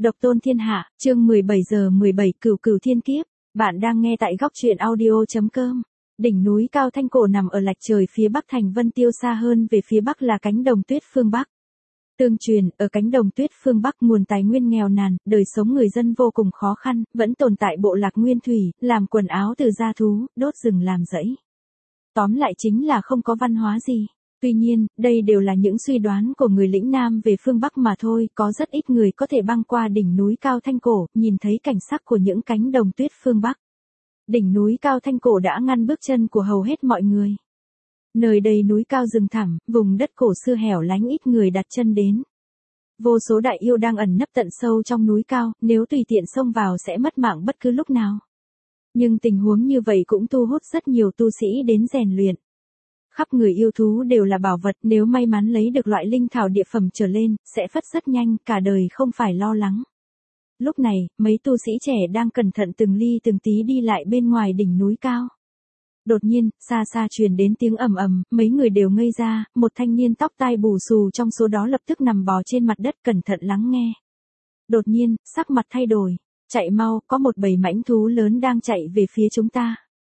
Độc tôn thiên hạ, chương 17 Cửu Cửu Thiên Kiếp. Bạn đang nghe tại góc truyện audio.com. Đỉnh núi cao Thanh Cổ nằm ở lạch trời phía bắc thành Vân Tiêu, xa hơn về phía bắc là cánh đồng tuyết phương Bắc. Tương truyền, ở cánh đồng tuyết phương Bắc nguồn tài nguyên nghèo nàn, đời sống người dân vô cùng khó khăn, vẫn tồn tại bộ lạc nguyên thủy, làm quần áo từ da thú, đốt rừng làm rẫy. Tóm lại chính là không có văn hóa gì. Tuy nhiên, đây đều là những suy đoán của người lĩnh Nam về phương Bắc mà thôi, có rất ít người có thể băng qua đỉnh núi cao Thanh Cổ, nhìn thấy cảnh sắc của những cánh đồng tuyết phương Bắc. Đỉnh núi cao Thanh Cổ đã ngăn bước chân của hầu hết mọi người. Nơi đây núi cao rừng thẳm, vùng đất cổ xưa hẻo lánh ít người đặt chân đến. Vô số đại yêu đang ẩn nấp tận sâu trong núi cao, nếu tùy tiện xông vào sẽ mất mạng bất cứ lúc nào. Nhưng tình huống như vậy cũng thu hút rất nhiều tu sĩ đến rèn luyện. Khắp người yêu thú đều là bảo vật, nếu may mắn lấy được loại linh thảo địa phẩm trở lên, sẽ phất rất nhanh, cả đời không phải lo lắng. Lúc này, mấy tu sĩ trẻ đang cẩn thận từng ly từng tí đi lại bên ngoài đỉnh núi cao. Đột nhiên, xa xa truyền đến tiếng ầm ầm, mấy người đều ngây ra, một thanh niên tóc tai bù xù trong số đó lập tức nằm bò trên mặt đất cẩn thận lắng nghe. Đột nhiên, sắc mặt thay đổi, chạy mau, có một bầy mãnh thú lớn đang chạy về phía chúng ta.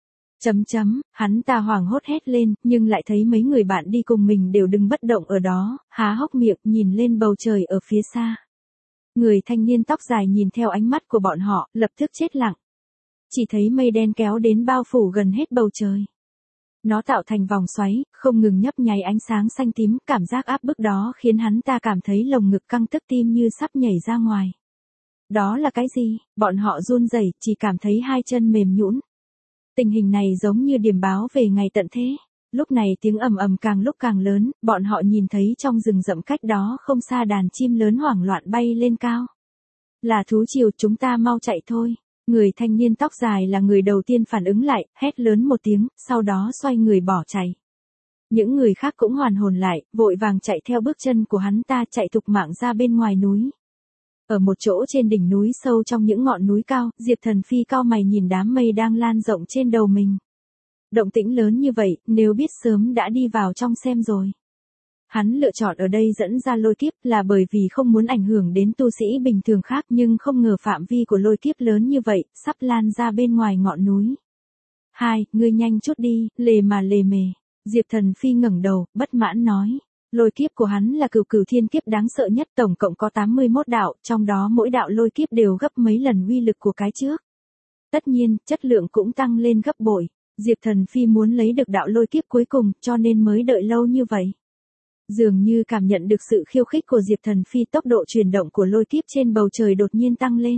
Hắn ta hoảng hốt hét lên, nhưng lại thấy mấy người bạn đi cùng mình đều đứng bất động ở đó, há hốc miệng nhìn lên bầu trời ở phía xa. Người thanh niên tóc dài nhìn theo ánh mắt của bọn họ, lập tức chết lặng. Chỉ thấy mây đen kéo đến bao phủ gần hết bầu trời. Nó tạo thành vòng xoáy, không ngừng nhấp nháy ánh sáng xanh tím, cảm giác áp bức đó khiến hắn ta cảm thấy lồng ngực căng tức, tim như sắp nhảy ra ngoài. Đó là cái gì? Bọn họ run rẩy, chỉ cảm thấy hai chân mềm nhũn. Tình hình này giống như điềm báo về ngày tận thế. Lúc này tiếng ầm ầm càng lúc càng lớn, bọn họ nhìn thấy trong rừng rậm cách đó không xa đàn chim lớn hoảng loạn bay lên cao. Là thú triều, chúng ta mau chạy thôi. Người thanh niên tóc dài là người đầu tiên phản ứng lại, hét lớn một tiếng, sau đó xoay người bỏ chạy. Những người khác cũng hoàn hồn lại, vội vàng chạy theo bước chân của hắn ta, chạy thục mạng ra bên ngoài núi. Ở một chỗ trên đỉnh núi sâu trong những ngọn núi cao, Diệp Thần Phi cau mày nhìn đám mây đang lan rộng trên đầu mình. Động tĩnh lớn như vậy, nếu biết sớm đã đi vào trong xem rồi. Hắn lựa chọn ở đây dẫn ra lôi kiếp là bởi vì không muốn ảnh hưởng đến tu sĩ bình thường khác, nhưng không ngờ phạm vi của lôi kiếp lớn như vậy, sắp lan ra bên ngoài ngọn núi. Ngươi nhanh chút đi, lề mà lề mề. Diệp Thần Phi ngẩng đầu, bất mãn nói. Lôi kiếp của hắn là Cửu Cửu Thiên Kiếp đáng sợ nhất, tổng cộng có 81 đạo, trong đó mỗi đạo lôi kiếp đều gấp mấy lần uy lực của cái trước. Tất nhiên, chất lượng cũng tăng lên gấp bội. Diệp Thần Phi muốn lấy được đạo lôi kiếp cuối cùng, cho nên mới đợi lâu như vậy. Dường như cảm nhận được sự khiêu khích của Diệp Thần Phi, tốc độ chuyển động của lôi kiếp trên bầu trời đột nhiên tăng lên.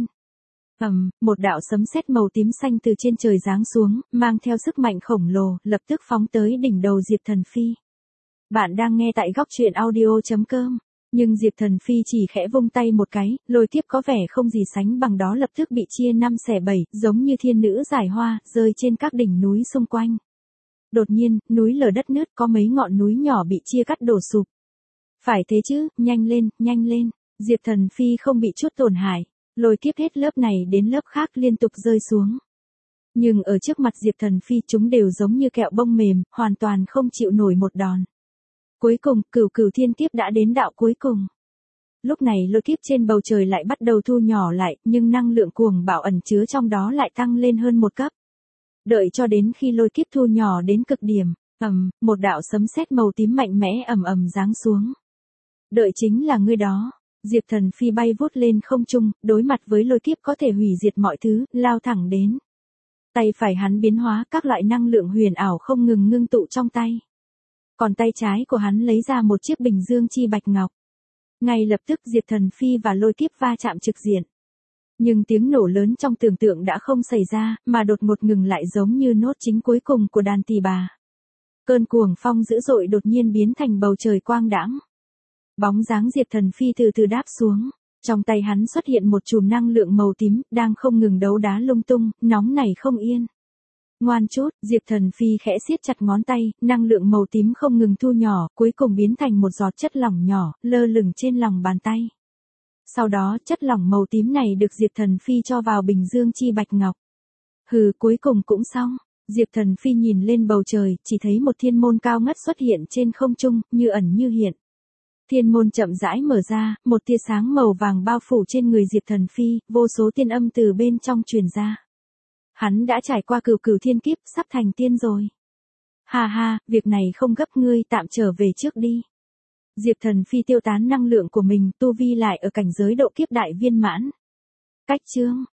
Một đạo sấm sét màu tím xanh từ trên trời giáng xuống, mang theo sức mạnh khổng lồ, lập tức phóng tới đỉnh đầu Diệp Thần Phi. Bạn đang nghe tại góc truyện audio.com. Nhưng Diệp Thần Phi chỉ khẽ vung tay một cái, lôi kiếp có vẻ không gì sánh bằng đó lập tức bị chia 5/7, giống như thiên nữ giải hoa, rơi trên các đỉnh núi xung quanh. Đột nhiên, núi lở đất nứt, có mấy ngọn núi nhỏ bị chia cắt đổ sụp. Phải thế chứ, nhanh lên. Diệp Thần Phi không bị chút tổn hại. Lôi kiếp hết lớp này đến lớp khác liên tục rơi xuống. Nhưng ở trước mặt Diệp Thần Phi chúng đều giống như kẹo bông mềm, hoàn toàn không chịu nổi một đòn. Cuối cùng, Cửu Cửu Thiên Kiếp đã đến đạo cuối cùng. Lúc này lôi kiếp trên bầu trời lại bắt đầu thu nhỏ lại, nhưng năng lượng cuồng bạo ẩn chứa trong đó lại tăng lên hơn một cấp. Đợi cho đến khi lôi kiếp thu nhỏ đến cực điểm, một đạo sấm sét màu tím mạnh mẽ giáng xuống. Đợi chính là ngươi đó. Diệp Thần Phi bay vút lên không trung, đối mặt với lôi kiếp có thể hủy diệt mọi thứ, lao thẳng đến. Tay phải hắn biến hóa, các loại năng lượng huyền ảo không ngừng ngưng tụ trong tay. Còn tay trái của hắn lấy ra một chiếc bình dương chi bạch ngọc. Ngay lập tức Diệp Thần Phi và lôi kiếp va chạm trực diện. Nhưng tiếng nổ lớn trong tưởng tượng đã không xảy ra, mà đột ngột ngừng lại giống như nốt chính cuối cùng của đàn tỳ bà. Cơn cuồng phong dữ dội đột nhiên biến thành bầu trời quang đãng. Bóng dáng Diệp Thần Phi từ từ đáp xuống. Trong tay hắn xuất hiện một chùm năng lượng màu tím, đang không ngừng đấu đá lung tung, nóng nảy không yên. Ngoan chút, Diệp Thần Phi khẽ siết chặt ngón tay, năng lượng màu tím không ngừng thu nhỏ, cuối cùng biến thành một giọt chất lỏng nhỏ, lơ lửng trên lòng bàn tay. Sau đó, chất lỏng màu tím này được Diệp Thần Phi cho vào bình dương chi bạch ngọc. Cuối cùng cũng xong. Diệp Thần Phi nhìn lên bầu trời, chỉ thấy một thiên môn cao ngất xuất hiện trên không trung, như ẩn như hiện. Thiên môn chậm rãi mở ra, một tia sáng màu vàng bao phủ trên người Diệp Thần Phi, vô số tiên âm từ bên trong truyền ra. Hắn đã trải qua cửu cửu thiên kiếp, sắp thành tiên rồi. Ha ha, việc này không gấp, ngươi tạm trở về trước đi. Diệp Thần Phi tiêu tán năng lượng của mình, tu vi lại ở cảnh giới độ kiếp đại viên mãn. Cách chương